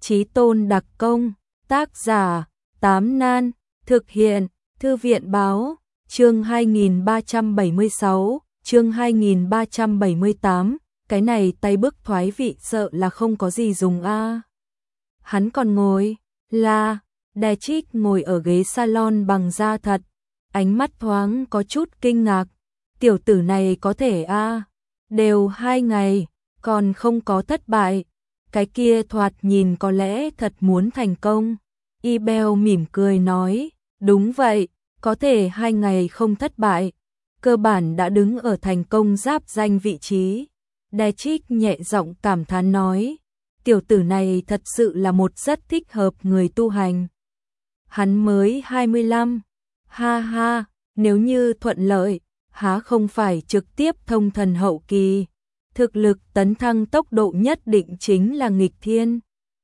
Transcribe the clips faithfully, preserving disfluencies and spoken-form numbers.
Chí tôn đặc công, tác giả, Tám Nan, thực hiện, Thư viện báo, chương hai nghìn ba trăm bảy mươi sáu, chương hai nghìn ba trăm bảy mươi tám, cái này tay bức thoái vị sợ là không có gì dùng a. Hắn còn ngồi, là, Đè Trích ngồi ở ghế salon bằng da thật, ánh mắt thoáng có chút kinh ngạc, tiểu tử này có thể a, đều hai ngày, còn không có thất bại, cái kia thoạt nhìn có lẽ thật muốn thành công. Ibel mỉm cười nói, đúng vậy, có thể hai ngày không thất bại, cơ bản đã đứng ở thành công giáp danh vị trí. Đe Trích nhẹ giọng cảm thán nói, tiểu tử này thật sự là một rất thích hợp người tu hành. Hắn mới hai mươi lăm, ha ha, nếu như thuận lợi, há không phải trực tiếp thông thần hậu kỳ, thực lực tấn thăng tốc độ nhất định chính là nghịch thiên.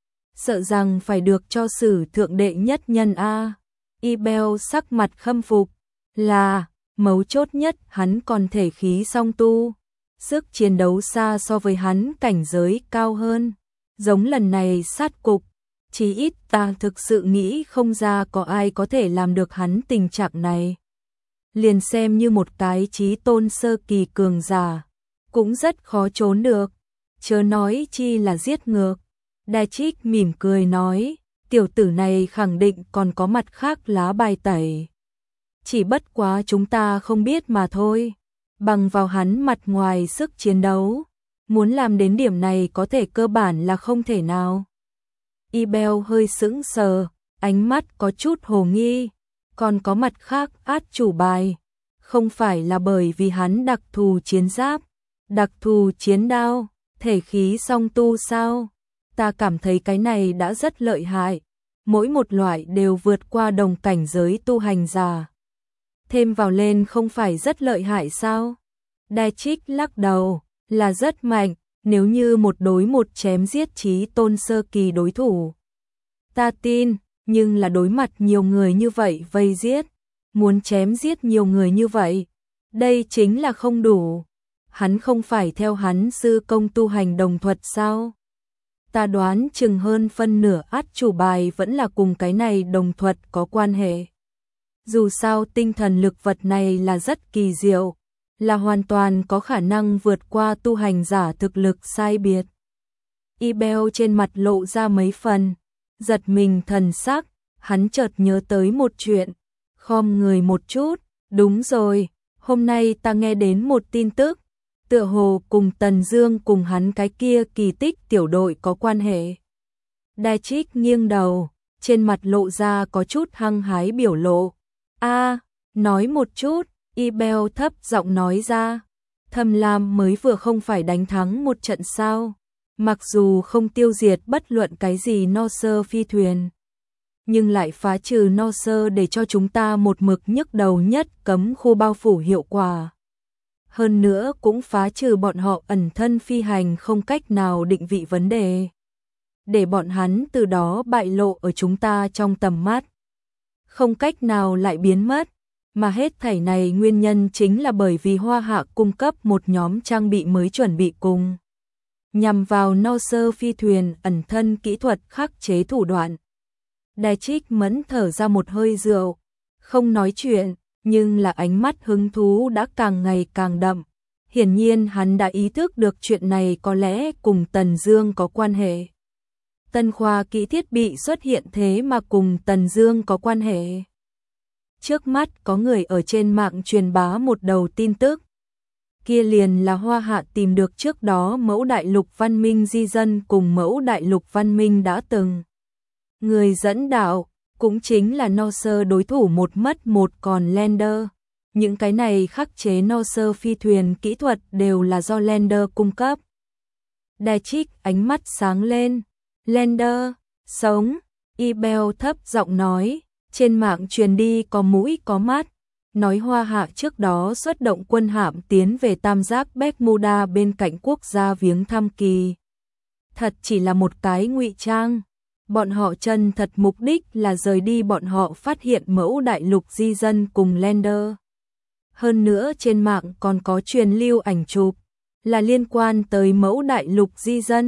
Sợ rằng phải được cho sử thượng đệ nhất nhân a. Ibel sắc mặt khâm phục, là, mấu chốt nhất hắn còn thể khí song tu, sức chiến đấu xa so với hắn cảnh giới cao hơn, giống lần này sát cục, chí ít ta thực sự nghĩ không ra có ai có thể làm được hắn tình trạng này. Liền xem như một cái chí tôn sơ kỳ cường giả, cũng rất khó trốn được, chớ nói chi là giết ngược. Đe Trích mỉm cười nói, tiểu tử này khẳng định còn có mặt khác lá bài tẩy. Chỉ bất quá chúng ta không biết mà thôi, bằng vào hắn mặt ngoài sức chiến đấu, muốn làm đến điểm này có thể cơ bản là không thể nào. Ibel hơi sững sờ, ánh mắt có chút hồ nghi, còn có mặt khác át chủ bài, không phải là bởi vì hắn đặc thù chiến giáp, đặc thù chiến đao, thể khí song tu sao? Ta cảm thấy cái này đã rất lợi hại, mỗi một loại đều vượt qua đồng cảnh giới tu hành giả. Thêm vào lên không phải rất lợi hại sao? Đe Trích lắc đầu, là rất mạnh, nếu như một đối một chém giết chí tôn sơ kỳ đối thủ. Ta tin, nhưng là đối mặt nhiều người như vậy vây giết, muốn chém giết nhiều người như vậy, đây chính là không đủ. Hắn không phải theo hắn sư công tu hành đồng thuật sao? Ta đoán chừng hơn phân nửa át chủ bài vẫn là cùng cái này đồng thuật có quan hệ. Dù sao tinh thần lực vật này là rất kỳ diệu, là hoàn toàn có khả năng vượt qua tu hành giả thực lực sai biệt. Ibel trên mặt lộ ra mấy phần, giật mình thần sắc, hắn chợt nhớ tới một chuyện, khom người một chút, đúng rồi, hôm nay ta nghe đến một tin tức, tựa hồ cùng Tần Dương cùng hắn cái kia kỳ tích tiểu đội có quan hệ. Đe Trích nghiêng đầu, trên mặt lộ ra có chút hăng hái biểu lộ. A, nói một chút, Ibel thấp giọng nói ra. Thâm Lam mới vừa không phải đánh thắng một trận sao? Mặc dù không tiêu diệt bất luận cái gì no sơ phi thuyền, nhưng lại phá trừ no sơ để cho chúng ta một mực nhức đầu nhất cấm khu bao phủ hiệu quả. Hơn nữa cũng phá trừ bọn họ ẩn thân phi hành không cách nào định vị vấn đề, để bọn hắn từ đó bại lộ ở chúng ta trong tầm mắt, không cách nào lại biến mất, mà hết thảy này nguyên nhân chính là bởi vì Hoa Hạ cung cấp một nhóm trang bị mới chuẩn bị cùng nhằm vào no sơ phi thuyền ẩn thân kỹ thuật khắc chế thủ đoạn. Đe Trích mẫn thở ra một hơi rượu, không nói chuyện, nhưng là ánh mắt hứng thú đã càng ngày càng đậm. Hiển nhiên hắn đã ý thức được chuyện này có lẽ cùng Tần Dương có quan hệ. Tân khoa kỹ thiết bị xuất hiện thế mà cùng Tần Dương có quan hệ. Trước mắt có người ở trên mạng truyền bá một đầu tin tức. Kia liền là Hoa Hạ tìm được trước đó mẫu đại lục văn minh di dân cùng mẫu đại lục văn minh đã từng. Người dẫn đạo cũng chính là no sơ đối thủ một mất một còn Lander. Những cái này khắc chế no sơ phi thuyền kỹ thuật đều là do Lander cung cấp. Đe Trích ánh mắt sáng lên. Lander, sống, Ibel thấp giọng nói, trên mạng truyền đi có mũi có mắt, nói Hoa Hạ trước đó xuất động quân hạm tiến về tam giác Bermuda bên cạnh quốc gia viếng thăm kỳ. Thật chỉ là một cái ngụy trang. Bọn họ chân thật mục đích là rời đi bọn họ phát hiện mẫu đại lục di dân cùng Lander. Hơn nữa trên mạng còn có truyền lưu ảnh chụp, là liên quan tới mẫu đại lục di dân.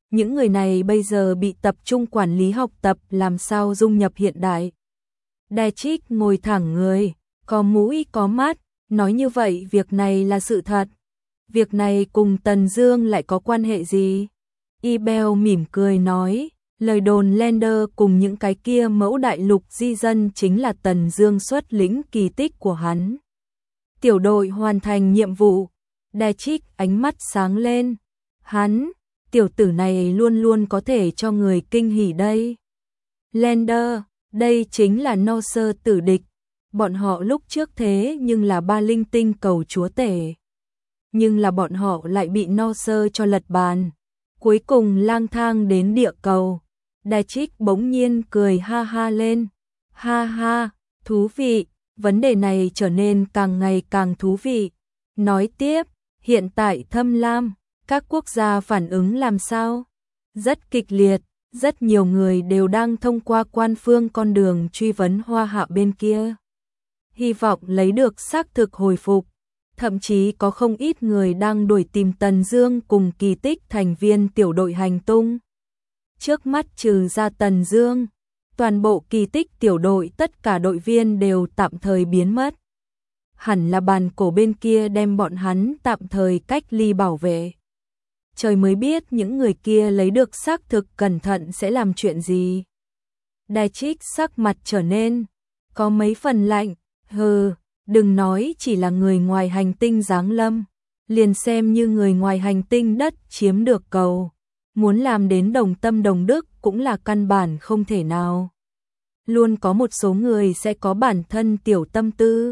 Những người này bây giờ bị tập trung quản lý học tập làm sao dung nhập hiện đại. Daetrich ngồi thẳng người, có mũi có mắt, nói như vậy việc này là sự thật. Việc này cùng Tần Dương lại có quan hệ gì? Ibel mỉm cười nói, lời đồn Lander cùng những cái kia mẫu đại lục di dân chính là Tần Dương xuất lĩnh kỳ tích của hắn. Tiểu đội hoàn thành nhiệm vụ. Daetrich ánh mắt sáng lên. Hắn, tiểu tử này luôn luôn có thể cho người kinh hỉ đây. Lander, đây chính là Norse tử địch. Bọn họ lúc trước thế nhưng là ba linh tinh cầu chúa tể. Nhưng là bọn họ lại bị Norse cho lật bàn. Cuối cùng lang thang đến địa cầu. Daetrich bỗng nhiên cười ha ha lên. Ha ha, thú vị, vấn đề này trở nên càng ngày càng thú vị. Nói tiếp, hiện tại Thâm Lam, các quốc gia phản ứng làm sao? Rất kịch liệt, rất nhiều người đều đang thông qua quan phương con đường truy vấn Hoa Hạ bên kia. Hy vọng lấy được xác thực hồi phục. Thậm chí có không ít người đang đuổi tìm Tần Dương cùng kỳ tích thành viên tiểu đội hành tung. Trước mắt trừ ra Tần Dương, toàn bộ kỳ tích tiểu đội tất cả đội viên đều tạm thời biến mất. Hẳn là bàn cổ bên kia đem bọn hắn tạm thời cách ly bảo vệ. Trời mới biết những người kia lấy được xác thực cẩn thận sẽ làm chuyện gì. Daetrich sắc mặt trở nên có mấy phần lạnh, hừ, đừng nói chỉ là người ngoài hành tinh giáng lâm, liền xem như người ngoài hành tinh đất chiếm được cầu, muốn làm đến đồng tâm đồng đức cũng là căn bản không thể nào. Luôn có một số người sẽ có bản thân tiểu tâm tư.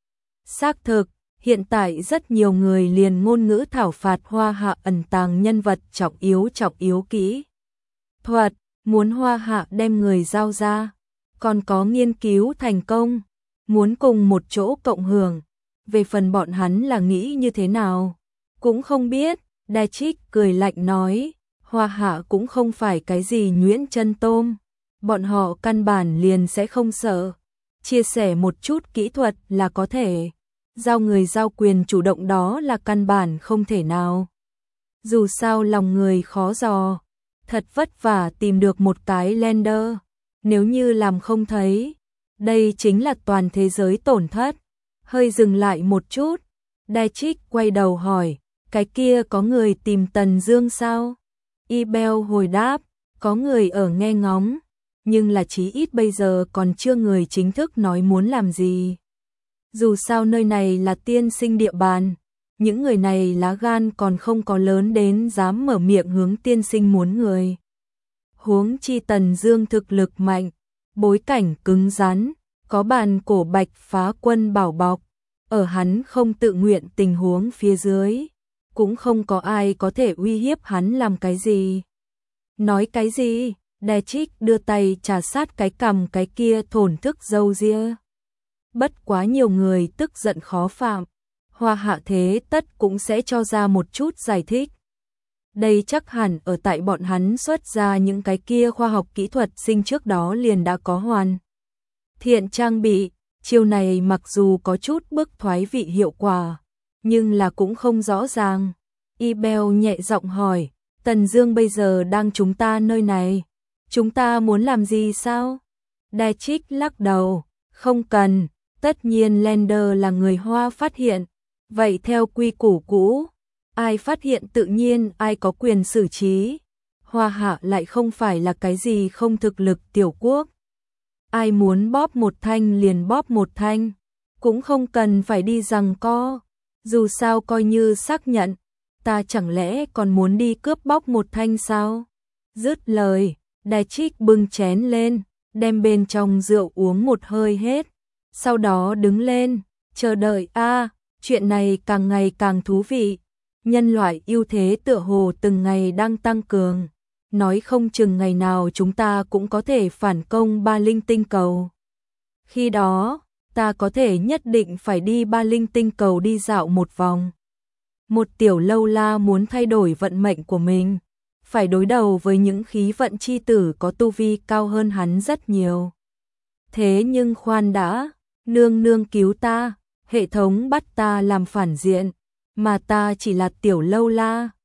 Xác thực, hiện tại rất nhiều người liền ngôn ngữ thảo phạt Hoa Hạ ẩn tàng nhân vật trọng yếu trọng yếu kỹ thuật, muốn Hoa Hạ đem người giao ra, còn có nghiên cứu thành công, muốn cùng một chỗ cộng hưởng. Về phần bọn hắn là nghĩ như thế nào, cũng không biết. Daetrich cười lạnh nói, Hoa Hạ cũng không phải cái gì nhuyễn chân tôm, bọn họ căn bản liền sẽ không sợ, chia sẻ một chút kỹ thuật là có thể. Giao người giao quyền chủ động đó là căn bản không thể nào. Dù sao lòng người khó dò, thật vất vả tìm được một cái Lander, nếu như làm không thấy, đây chính là toàn thế giới tổn thất. Hơi dừng lại một chút, Daetrich quay đầu hỏi, cái kia có người tìm Tần Dương sao? Ibel hồi đáp, có người ở nghe ngóng, nhưng là chí ít bây giờ còn chưa người chính thức nói muốn làm gì. Dù sao nơi này là tiên sinh địa bàn, những người này lá gan còn không có lớn đến dám mở miệng hướng tiên sinh muốn người. Huống chi Tần Dương thực lực mạnh, bối cảnh cứng rắn, có bàn cổ bạch phá quân bảo bọc, ở hắn không tự nguyện tình huống phía dưới, cũng không có ai có thể uy hiếp hắn làm cái gì. Nói cái gì? Daetrich đưa tay trà sát cái cằm cái kia thổn thức râu ria. Bất quá nhiều người tức giận khó phạm, Hoa Hạ thế tất cũng sẽ cho ra một chút giải thích. Đây chắc hẳn ở tại bọn hắn xuất ra những cái kia khoa học kỹ thuật sinh trước đó liền đã có hoàn thiện trang bị, chiêu này mặc dù có chút bức thoái vị hiệu quả, nhưng là cũng không rõ ràng. Ibel nhẹ giọng hỏi, Tần Dương bây giờ đang chúng ta nơi này, chúng ta muốn làm gì sao? Daetrich lắc đầu, không cần, tất nhiên Lander là người Hoa phát hiện, vậy theo quy củ cũ, ai phát hiện tự nhiên ai có quyền xử trí. Hoa Hạ lại không phải là cái gì không thực lực tiểu quốc. Ai muốn bóp một thanh liền bóp một thanh, cũng không cần phải đi giằng co. Dù sao coi như xác nhận, ta chẳng lẽ còn muốn đi cướp bóc một thanh sao? Dứt lời, Daetrich bưng chén lên, đem bên trong rượu uống một hơi hết, sau đó đứng lên, chờ đợi. A, à, chuyện này càng ngày càng thú vị. Nhân loại ưu thế tựa hồ từng ngày đang tăng cường, nói không chừng ngày nào chúng ta cũng có thể phản công ba linh tinh cầu. Khi đó, ta có thể nhất định phải đi ba linh tinh cầu đi dạo một vòng. Một tiểu lâu la muốn thay đổi vận mệnh của mình, phải đối đầu với những khí vận chi tử có tu vi cao hơn hắn rất nhiều. Thế nhưng khoan đã, nương nương cứu ta, hệ thống bắt ta làm phản diện, mà ta chỉ là tiểu lâu la,